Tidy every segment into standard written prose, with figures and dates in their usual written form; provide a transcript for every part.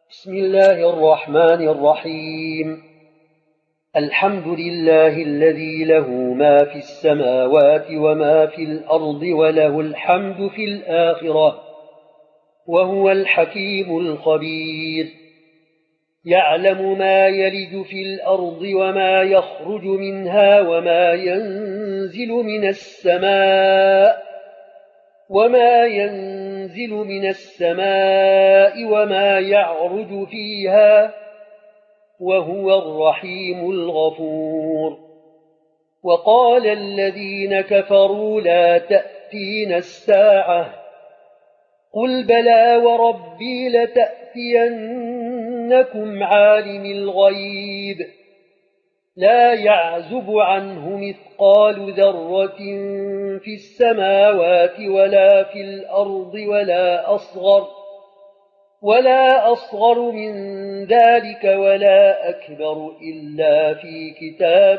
بسم الله الرحمن الرحيم. الحمد لله الذي له ما في السماوات وما في الأرض وله الحمد في الآخرة وهو الحكيم الخبير. يعلم ما يلج في الأرض وما يخرج منها وما ينزل من السماء وما يعرج فيها وهو الرحيم الغفور. وقال الذين كفروا لا تأتينا الساعة قل بلى وربي لتأتينكم عالم الغيب لا يعزب عنه مثقال ذرة في السماوات ولا في الأرض ولا أصغر من ذلك ولا أكبر إلا في كتاب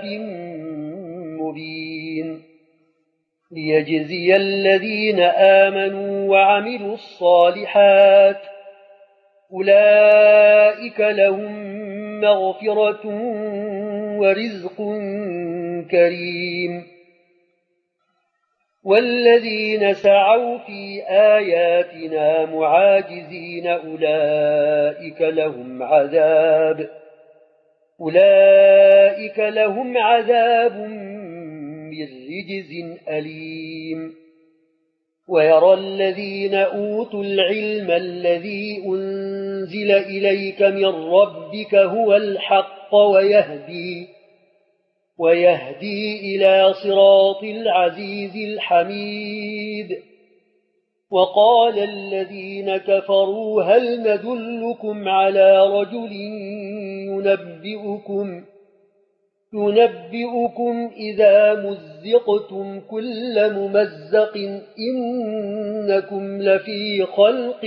مبين ليجزي الذين آمنوا وعملوا الصالحات أولئك لهم مغفرة ورزق كريم. والذين سعوا في آياتنا معاجزين أولئك لهم عذاب من رجز أليم. ويرى الذين أوتوا العلم الذي أنزل إليك من ربك هو الحق ويهدي إلى صراط العزيز الحميد. وقال الذين كفروا هل ندلكم على رجل ينبئكم إذا مزقتم كل ممزق إنكم لفي خلق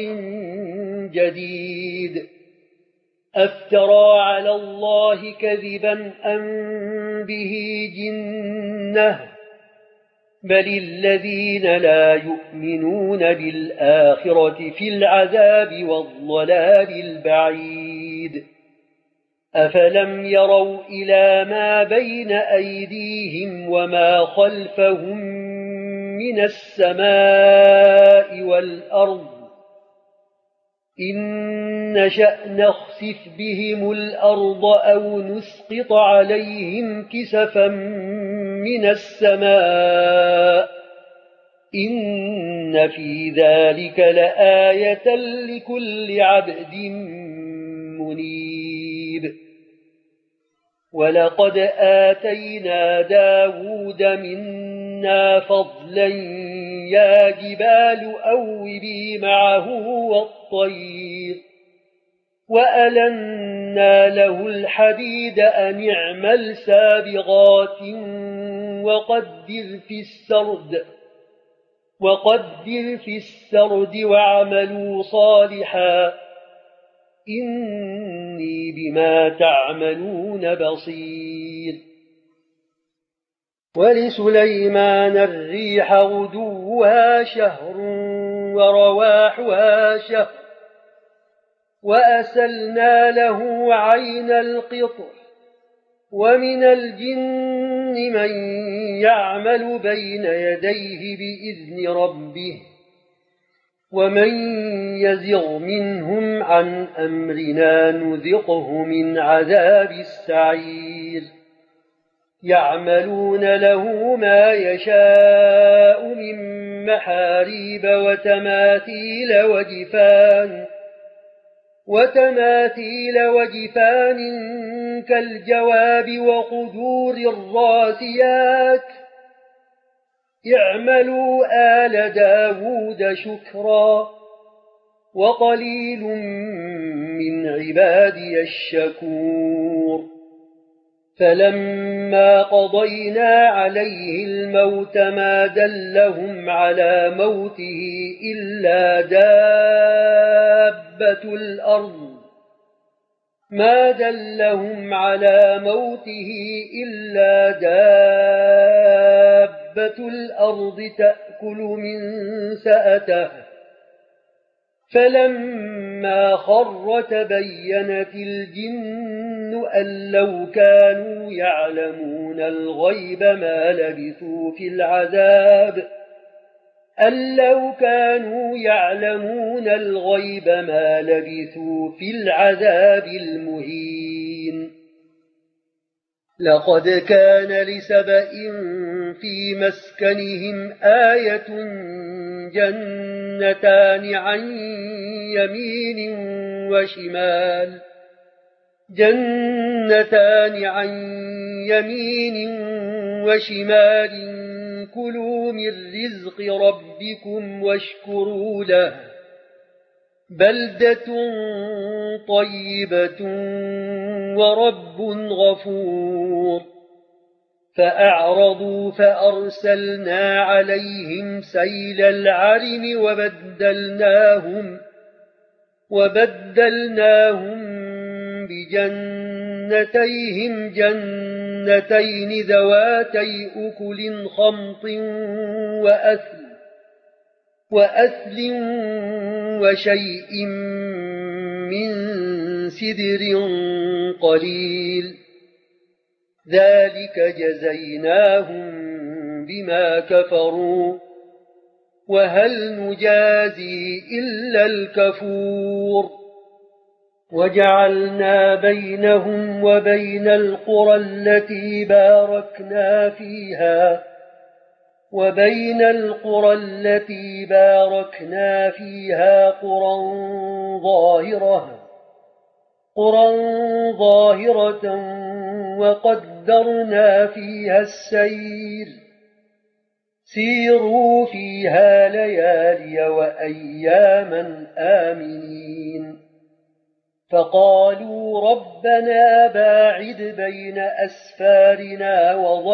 جديد أفترى على الله كذبا أم به جنة بل الذين لا يؤمنون بالآخرة في العذاب والضلال البعيد. أفلم يروا إلى ما بين أيديهم وما خلفهم من السماء والأرض إن نشأ نخسف بهم الأرض أو نسقط عليهم كسفا من السماء إن في ذلك لآية لكل عبد منيب. ولقد آتينا داود منا فضلا يا جبال أوبي معه والطير وألنا له الحديد أن اعمل سابغات وقدر في السرد واعملوا صالحا إني بما تعملون بصير. ولسليمان الريح غدوها شهر ورواحها شهر وأسلنا له عين القطر ومن الجن من يعمل بين يديه بإذن ربه ومن يزغ منهم عن أمرنا نذقه من عذاب السعير. يعملون له ما يشاء من محاريب وتماثيل وجفان كالجواب وقدور الراسيات اعملوا آل داود شكرا وقليل من عبادي الشكور. فلما قضينا عليه الموت ما دلهم على موته إلا دابة الأرض تأكل من سأته فلما خر تبينت الجن أن لو كانوا يعلمون الغيب ما لبثوا في العذاب المهين. لقد كان لسبإ في مسكنهم آية جنتان عن يمين وشمال كلوا من رزق ربكم واشكروا له بلدة طيبة ورب غفور. فأعرضوا فأرسلنا عليهم سيل العرم وبدلناهم بجنتيهم جنتين ذواتي أكل خمط وأثل وشيء من سدر قليل. ذلك جزيناهم بما كفروا وهل نجازي إلا الكفور. وجعلنا بينهم وبين القرى التي باركنا فيها قرى ظاهرة وقدرنا فيها السير سيروا فيها ليالي وأياما آمنين. فقالوا ربنا باعد بين أسفارنا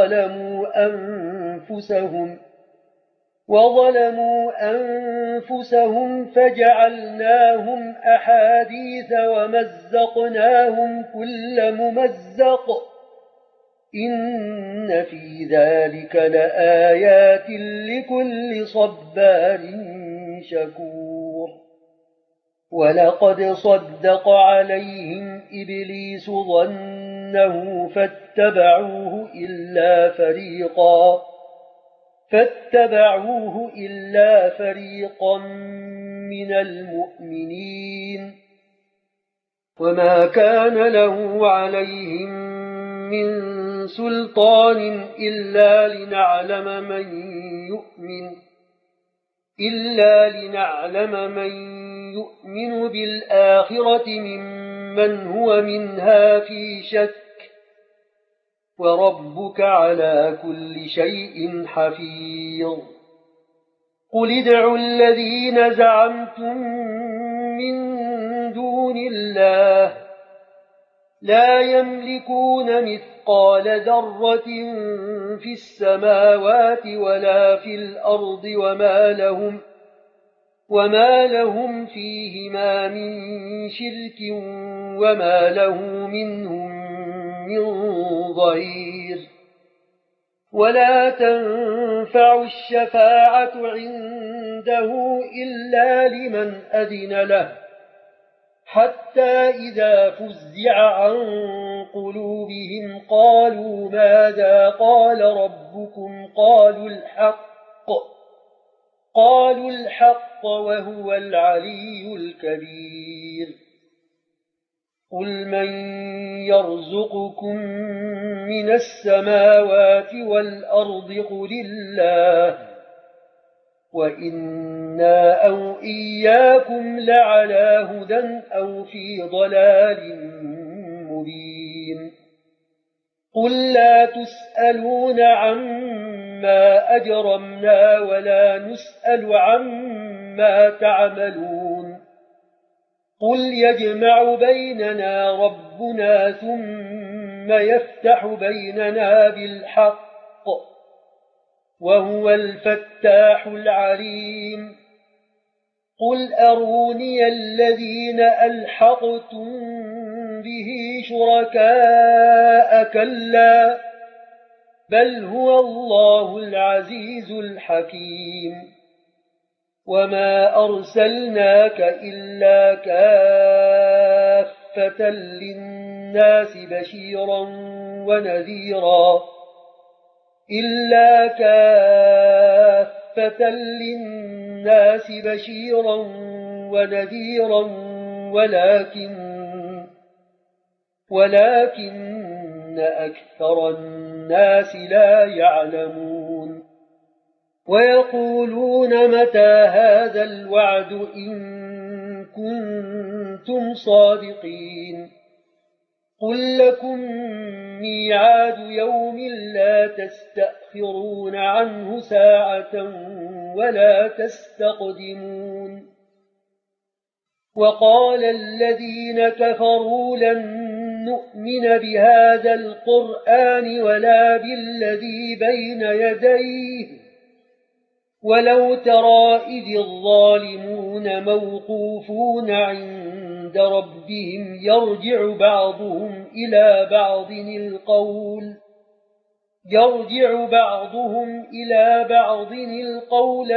وظلموا أنفسهم فجعلناهم أحاديث ومزقناهم كل ممزق إن في ذلك لآيات لكل صبار شكور. ولقد صدق عليهم إبليس ظنه فاتبعوه إلا فريقا من المؤمنين. وما كان له عليهم من سلطان إلا لنعلم من يؤمن بالآخرة ممن هو منها في شك وربك على كل شيء حفيظ. قل ادعوا الذين زعمتم من دون الله لا يملكون مثقال ذرة في السماوات ولا في الأرض وما لهم فيهما من شرك وما له منهم من ظهير. ولا تنفع الشفاعة عنده إلا لمن أذن له حتى إذا فزع عن قلوبهم قالوا ماذا قال ربكم قالوا الحق وهو العلي الكبير. قل من يرزقكم من السماوات والأرض قل الله وإنا أو إياكم لعلى هدى أو في ضلال مبين. قل لا تسألون عما أجرمنا ولا نسأل عما تعملون. قل يجمع بيننا ربنا ثم يفتح بيننا بالحق وهو الفتاح العليم. قل أروني الذين ألحقتم به شركاء كلا بل هو الله العزيز الحكيم. وما أرسلناك إلا كافة للناس بشيرا ونذيرا ولكن أكثر الناس لا يعلمون ويقولون متى هذا الوعد إن كنتم صادقين قل لكم ميعاد يوم لا تستأخرون عنه ساعة ولا تستقدمون وقال الذين كفروا لن نؤمن بهذا القرآن ولا بالذي بين يديه ولو ترى إذ الظالمون موقوفون عند ربهم يرجع بعضهم إلى بعض القول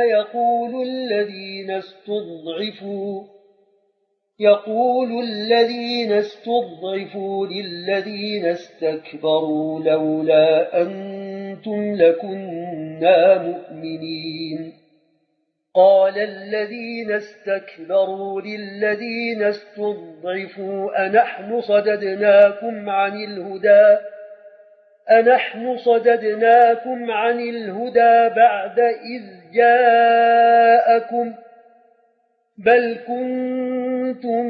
يقول الذين استضعفوا للذين استكبروا لولا أنتم لكنا مؤمنين قال الذين استكبروا للذين استضعفوا أنحن صددناكم عن الهدى بعد إذ جاءكم بل كنتم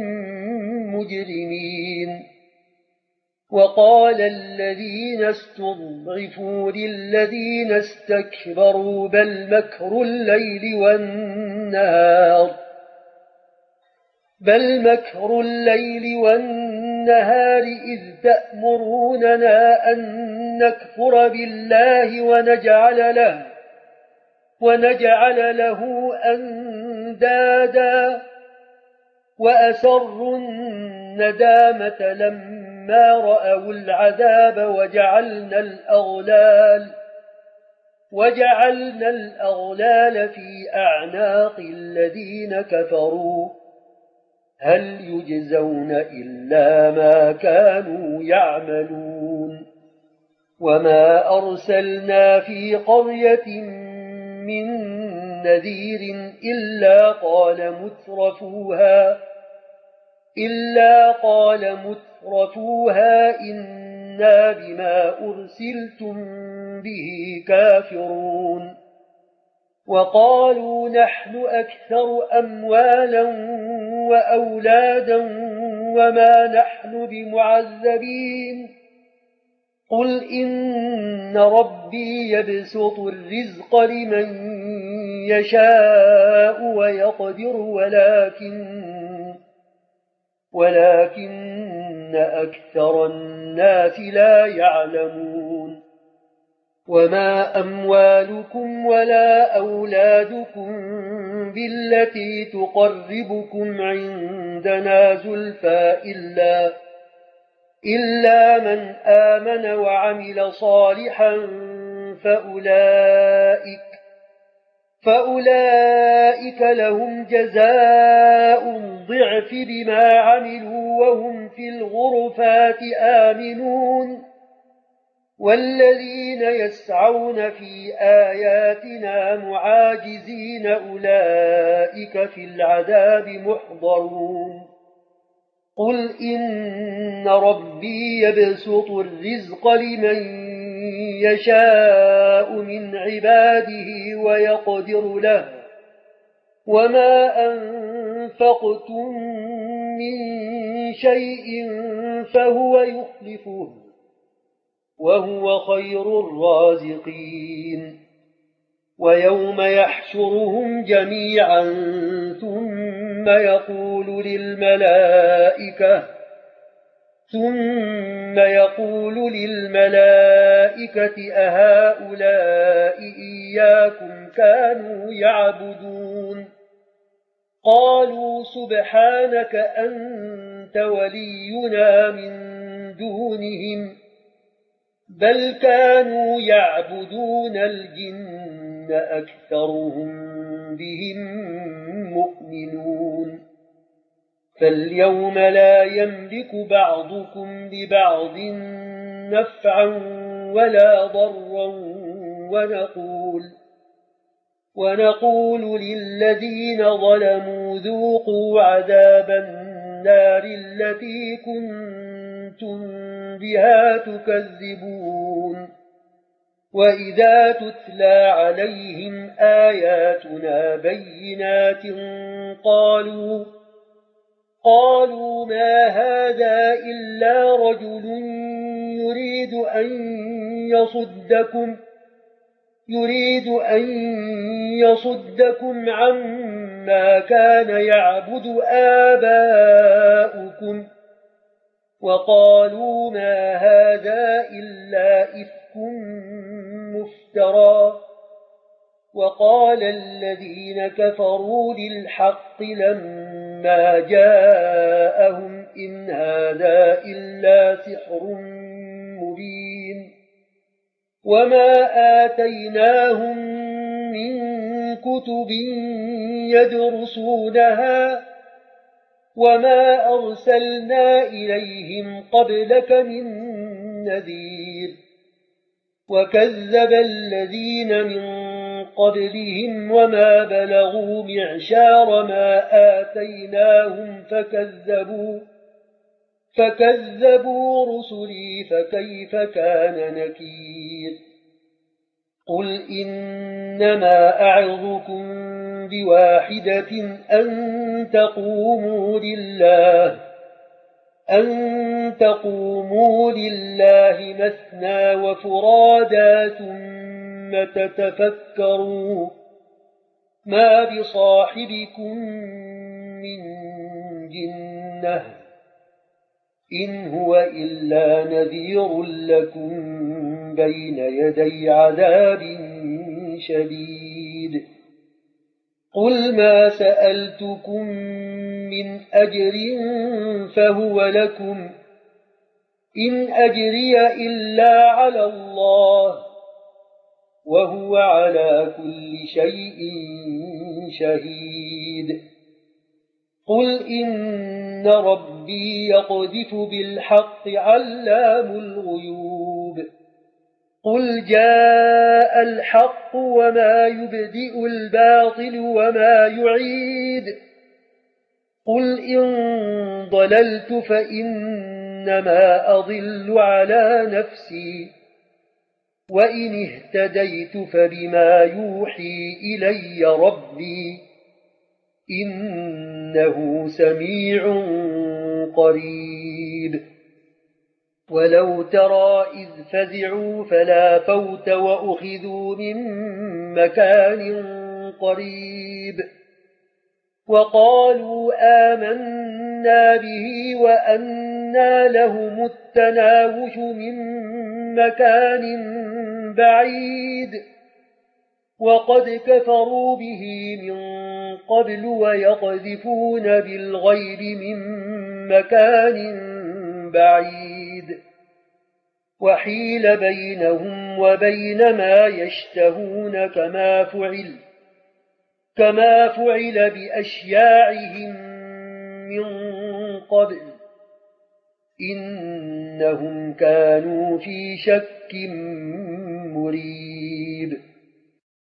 مجرمين وقال الذين استضعفوا للذين استكبروا بل مكر الليل والنهار إذ تأمروننا أن نكفر بالله ونجعل له أندادا وأسروا الندامة لما رأوا العذاب وجعلنا الأغلال في أعناق الذين كفروا هل يجزون إلا ما كانوا يعملون وما أرسلنا في قرية من نذير إلا قال مترفوها إنا بما أرسلتم به كافرون وقالوا نحن أكثر أموالا وأولادا وما نحن بمعذبين قل إن ربي يبسط الرزق لمن يشاء ويقدر ولكن أكثر الناس لا يعلمون وما أموالكم ولا أولادكم بالتي تقربكم عندنا زلفى إلا من آمن وعمل صالحا فأولئك لهم جزاء الضعف بما عملوا وهم في الغرفات آمنون والذين يسعون في آياتنا معاجزين أولئك في العذاب محضرون قل إن ربي يبسط الرزق لمن يشاء من عباده ويقدر له وما أنفقتم من شيء فهو يخلفه وهو خير الرازقين ويوم يحشرهم جميعا ثم يقول للملائكة أهؤلاء إياكم كانوا يعبدون قالوا سبحانك أنت ولينا من دونهم بل كانوا يعبدون الجن أكثرهم بهم مؤمنون فاليوم لا يملك بعضكم لبعض نفعا ولا ضرا ونقول للذين ظلموا ذوقوا عذاب النار التي كنتم بها تكذبون وإذا تتلى عليهم آياتنا بينات قالوا ما هذا إلا رجل يريد أن يصدكم عما كان يعبد آباؤكم وقالوا ما هذا إلا إفك مفترى وقال الذين كفروا للحق لما جاءهم إن هذا إلا سحر مبين وما آتيناهم من كتب يدرسونها وما أرسلنا إليهم قبلك من نذير وكذب الذين من قبلهم وما بلغوا معشار ما آتيناهم فكذبوا رسلي فكيف كان نكير قل إنما أعظكم بواحدة أن تقوموا لله مثنى وفرادا ثم تتفكروا ما بصاحبكم من جنة إن هو إلا نذير لكم بين يدي عذاب شديد قل ما سألتكم من أجر فهو لكم إن أجري إلا على الله وهو على كل شيء شهيد قل إن ربي يقذف بالحق علام الغيوب قل جاء الحق وما يبدئ الباطل وما يعيد قل إن ضللت فإنما أضل على نفسي وإن اهتديت فبما يوحي إلي ربي إنه سميع قريب ولو ترى إذ فزعوا فلا فوت وأخذوا من مكان قريب وقالوا آمنا به وأنى لهم التناوش من مكان بعيد وقد كفروا به من قبل ويقذفون بالغيب من مكان بعيد وحيل بينهم وبين ما يشتهون كما فعل بأشياعهم من قبل إنهم كانوا في شك مريب